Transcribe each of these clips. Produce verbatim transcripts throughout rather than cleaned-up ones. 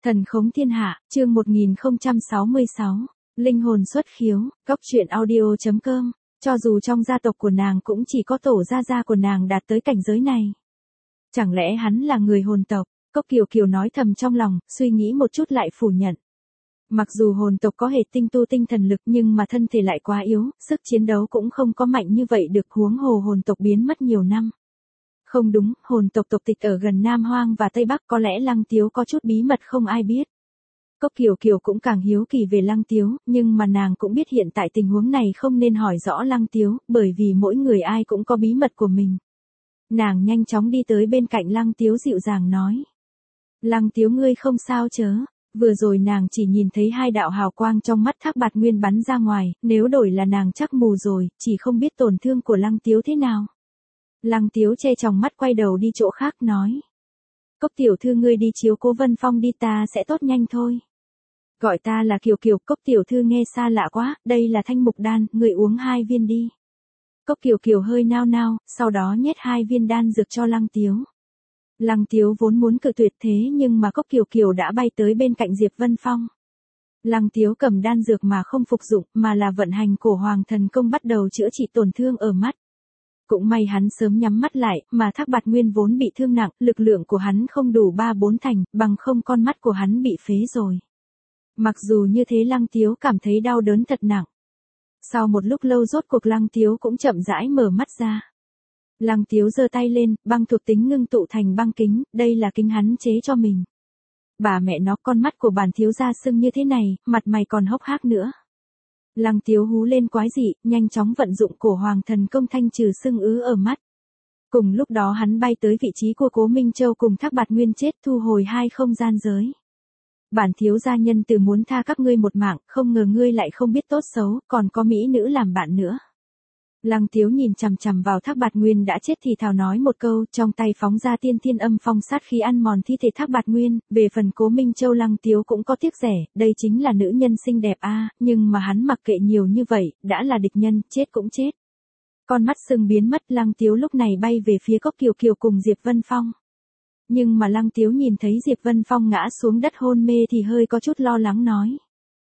Thần khống thiên hạ, chương một nghìn không trăm sáu mươi sáu, linh hồn xuất khiếu, cốc truyện audio.com, cho dù trong gia tộc của nàng cũng chỉ có tổ gia gia của nàng đạt tới cảnh giới này. Chẳng lẽ hắn là người hồn tộc? Cốc Kiều Kiều nói thầm trong lòng, suy nghĩ một chút lại phủ nhận. Mặc dù hồn tộc có hệ tinh tu tinh thần lực nhưng mà thân thể lại quá yếu, sức chiến đấu cũng không có mạnh như vậy được, huống hồ hồn tộc biến mất nhiều năm. Không đúng, hồn tộc tộc tịch ở gần Nam Hoang và Tây Bắc, có lẽ Lăng Tiếu có chút bí mật không ai biết. Cốc Kiều Kiều cũng càng hiếu kỳ về Lăng Tiếu, nhưng mà nàng cũng biết hiện tại tình huống này không nên hỏi rõ Lăng Tiếu, bởi vì mỗi người ai cũng có bí mật của mình. Nàng nhanh chóng đi tới bên cạnh Lăng Tiếu dịu dàng nói. Lăng Tiếu ngươi không sao chớ? Vừa rồi nàng chỉ nhìn thấy hai đạo hào quang trong mắt Thác Bạt Nguyên bắn ra ngoài, nếu đổi là nàng chắc mù rồi, chỉ không biết tổn thương của Lăng Tiếu thế nào. Lăng Tiếu che tròng mắt quay đầu đi chỗ khác nói. Cốc tiểu thư ngươi đi chiếu cố Vân Phong đi, ta sẽ tốt nhanh thôi. Gọi ta là Kiều Kiều. Cốc tiểu thư nghe xa lạ quá, đây là thanh mục đan, ngươi uống hai viên đi. Cốc Kiều Kiều hơi nao nao, sau đó nhét hai viên đan dược cho Lăng Tiếu. Lăng Tiếu vốn muốn cự tuyệt thế nhưng mà Cốc Kiều Kiều đã bay tới bên cạnh Diệp Vân Phong. Lăng Tiếu cầm đan dược mà không phục dụng, mà là vận hành cổ hoàng thần công bắt đầu chữa trị tổn thương ở mắt. Cũng may hắn sớm nhắm mắt lại, mà Thác Bạt Nguyên vốn bị thương nặng, lực lượng của hắn không đủ ba bốn thành, bằng không con mắt của hắn bị phế rồi. Mặc dù như thế Lăng Tiếu cảm thấy đau đớn thật nặng. Sau một lúc lâu rốt cuộc Lăng Tiếu cũng chậm rãi mở mắt ra. Lăng Tiếu giơ tay lên, băng thuộc tính ngưng tụ thành băng kính, đây là kính hắn chế cho mình. Bà mẹ nó, con mắt của bản thiếu gia sưng như thế này, mặt mày còn hốc hác nữa. Lăng Tiếu hú lên quái dị, nhanh chóng vận dụng cổ hoàng thần công thanh trừ sưng ứ ở mắt. Cùng lúc đó hắn bay tới vị trí của Cố Minh Châu cùng Thác Bạt Nguyên chết, thu hồi hai không gian giới. Bản thiếu gia nhân từ muốn tha các ngươi một mạng, không ngờ ngươi lại không biết tốt xấu, còn có mỹ nữ làm bạn nữa. Lăng Tiếu nhìn chằm chằm vào Thác Bạt Nguyên đã chết thì thào nói một câu, trong tay phóng ra tiên thiên âm phong sát khí ăn mòn thi thể Thác Bạt Nguyên. Về phần Cố Minh Châu Lăng Tiếu cũng có tiếc rẻ, đây chính là nữ nhân xinh đẹp a, à, nhưng mà hắn mặc kệ nhiều như vậy, đã là địch nhân, chết cũng chết. Con mắt sưng biến mất, Lăng Tiếu lúc này bay về phía Cốc Kiều Kiều cùng Diệp Vân Phong. Nhưng mà Lăng Tiếu nhìn thấy Diệp Vân Phong ngã xuống đất hôn mê thì hơi có chút lo lắng nói.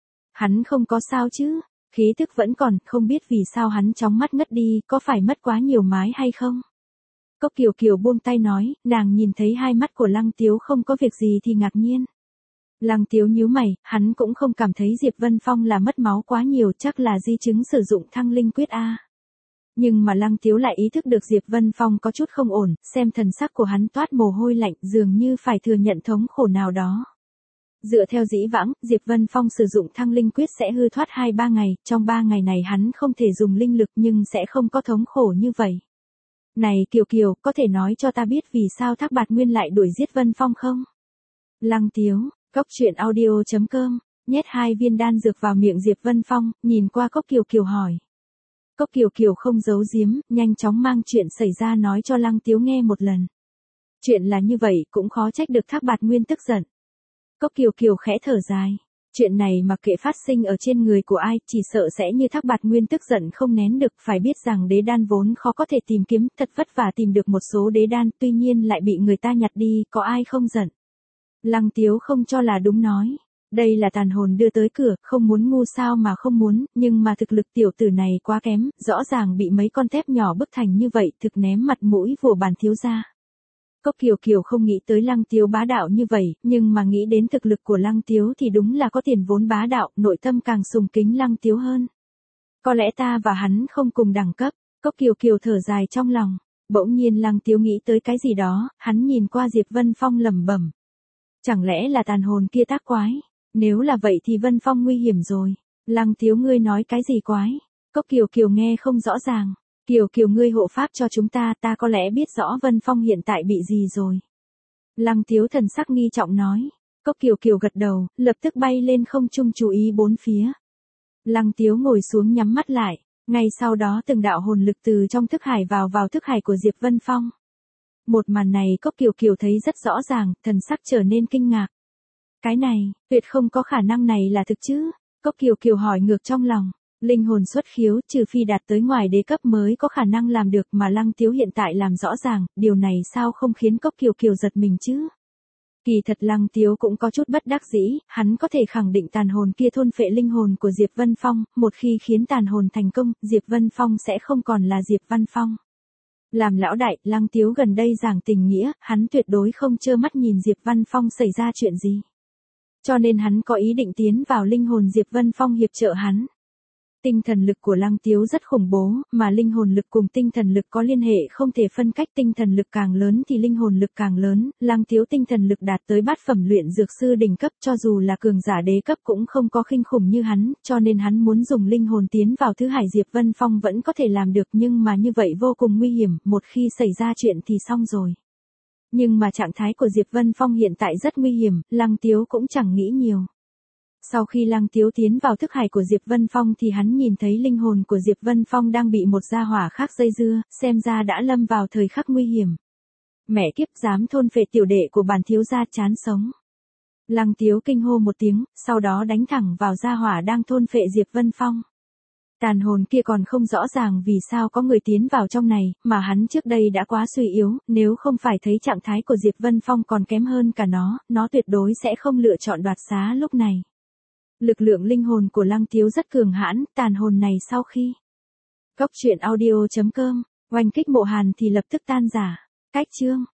Hắn không có sao chứ? Khí thức vẫn còn, không biết vì sao hắn chóng mắt ngất đi, có phải mất quá nhiều mái hay không? Cốc Kiều Kiều buông tay nói, nàng nhìn thấy hai mắt của Lăng Tiếu không có việc gì thì ngạc nhiên. Lăng Tiếu nhíu mày, hắn cũng không cảm thấy Diệp Vân Phong là mất máu quá nhiều, chắc là di chứng sử dụng thăng linh quyết A. Nhưng mà Lăng Tiếu lại ý thức được Diệp Vân Phong có chút không ổn, xem thần sắc của hắn toát mồ hôi lạnh, dường như phải thừa nhận thống khổ nào đó. Dựa theo dĩ vãng, Diệp Vân Phong sử dụng thăng linh quyết sẽ hư thoát hai ba ngày, trong ba ngày này hắn không thể dùng linh lực nhưng sẽ không có thống khổ như vậy. Này Kiều Kiều, có thể nói cho ta biết vì sao Thác Bạt Nguyên lại đuổi giết Vân Phong không? Lăng Tiếu, cốc truyện audio.com, nhét hai viên đan dược vào miệng Diệp Vân Phong, nhìn qua Cốc Kiều Kiều hỏi. Cốc Kiều Kiều không giấu giếm, nhanh chóng mang chuyện xảy ra nói cho Lăng Tiếu nghe một lần. Chuyện là như vậy, cũng khó trách được Thác Bạt Nguyên tức giận. Cốc Kiều Kiều khẽ thở dài. Chuyện này mặc kệ phát sinh ở trên người của ai, chỉ sợ sẽ như Thác Bạt Nguyên tức giận không nén được, phải biết rằng đế đan vốn khó có thể tìm kiếm, thật vất vả tìm được một số đế đan, tuy nhiên lại bị người ta nhặt đi, có ai không giận. Lăng Tiếu không cho là đúng nói. Đây là tàn hồn đưa tới cửa, không muốn ngu sao mà không muốn, nhưng mà thực lực tiểu tử này quá kém, rõ ràng bị mấy con thép nhỏ bức thành như vậy, thực ném mặt mũi của bản thiếu gia. Cốc Kiều Kiều không nghĩ tới Lăng Tiếu bá đạo như vậy, nhưng mà nghĩ đến thực lực của Lăng Tiếu thì đúng là có tiền vốn bá đạo, nội tâm càng sùng kính Lăng Tiếu hơn. Có lẽ ta và hắn không cùng đẳng cấp, Cốc Kiều Kiều thở dài trong lòng. Bỗng nhiên Lăng Tiếu nghĩ tới cái gì đó, hắn nhìn qua Diệp Vân Phong lẩm bẩm. Chẳng lẽ là tàn hồn kia tác quái? Nếu là vậy thì Vân Phong nguy hiểm rồi. Lăng Tiếu ngươi nói cái gì quái? Cốc Kiều Kiều nghe không rõ ràng. Kiều Kiều ngươi hộ pháp cho chúng ta, ta có lẽ biết rõ Vân Phong hiện tại bị gì rồi. Lăng Tiếu thần sắc nghi trọng nói. Cốc Kiều Kiều gật đầu, lập tức bay lên không trung chú ý bốn phía. Lăng Tiếu ngồi xuống nhắm mắt lại, ngay sau đó từng đạo hồn lực từ trong thức hải vào vào thức hải của Diệp Vân Phong. Một màn này Cốc Kiều Kiều thấy rất rõ ràng, thần sắc trở nên kinh ngạc. Cái này, tuyệt không có khả năng này là thực chứ? Cốc Kiều Kiều hỏi ngược trong lòng. Linh hồn xuất khiếu, trừ phi đạt tới ngoài đế cấp mới có khả năng làm được, mà Lăng Tiếu hiện tại làm rõ ràng, điều này sao không khiến Cốc Kiều Kiều giật mình chứ? Kỳ thật Lăng Tiếu cũng có chút bất đắc dĩ, hắn có thể khẳng định tàn hồn kia thôn phệ linh hồn của Diệp Vân Phong, một khi khiến tàn hồn thành công, Diệp Vân Phong sẽ không còn là Diệp Văn Phong. Làm lão đại, Lăng Tiếu gần đây giảng tình nghĩa, hắn tuyệt đối không trơ mắt nhìn Diệp Văn Phong xảy ra chuyện gì. Cho nên hắn có ý định tiến vào linh hồn Diệp Vân Phong hiệp trợ hắn. Tinh thần lực của Lăng Tiếu rất khủng bố, mà linh hồn lực cùng tinh thần lực có liên hệ không thể phân cách, tinh thần lực càng lớn thì linh hồn lực càng lớn, Lăng Tiếu tinh thần lực đạt tới bát phẩm luyện dược sư đỉnh cấp, cho dù là cường giả đế cấp cũng không có khinh khủng như hắn, cho nên hắn muốn dùng linh hồn tiến vào Thứ Hải Diệp Vân Phong vẫn có thể làm được, nhưng mà như vậy vô cùng nguy hiểm, một khi xảy ra chuyện thì xong rồi. Nhưng mà trạng thái của Diệp Vân Phong hiện tại rất nguy hiểm, Lăng Tiếu cũng chẳng nghĩ nhiều. Sau khi Lăng Tiếu tiến vào thức hải của Diệp Vân Phong thì hắn nhìn thấy linh hồn của Diệp Vân Phong đang bị một gia hỏa khác dây dưa, xem ra đã lâm vào thời khắc nguy hiểm. Mẹ kiếp, dám thôn phệ tiểu đệ của bản thiếu gia, chán sống. Lăng Tiếu kinh hô một tiếng, sau đó đánh thẳng vào gia hỏa đang thôn phệ Diệp Vân Phong. Tàn hồn kia còn không rõ ràng vì sao có người tiến vào trong này, mà hắn trước đây đã quá suy yếu, nếu không phải thấy trạng thái của Diệp Vân Phong còn kém hơn cả nó, nó tuyệt đối sẽ không lựa chọn đoạt xá lúc này. Lực lượng linh hồn của Lăng Tiếu rất cường hãn, tàn hồn này sau khi Cốc truyện audio chấm com oanh kích Mộ Hàn thì lập tức tan rã. Cách chương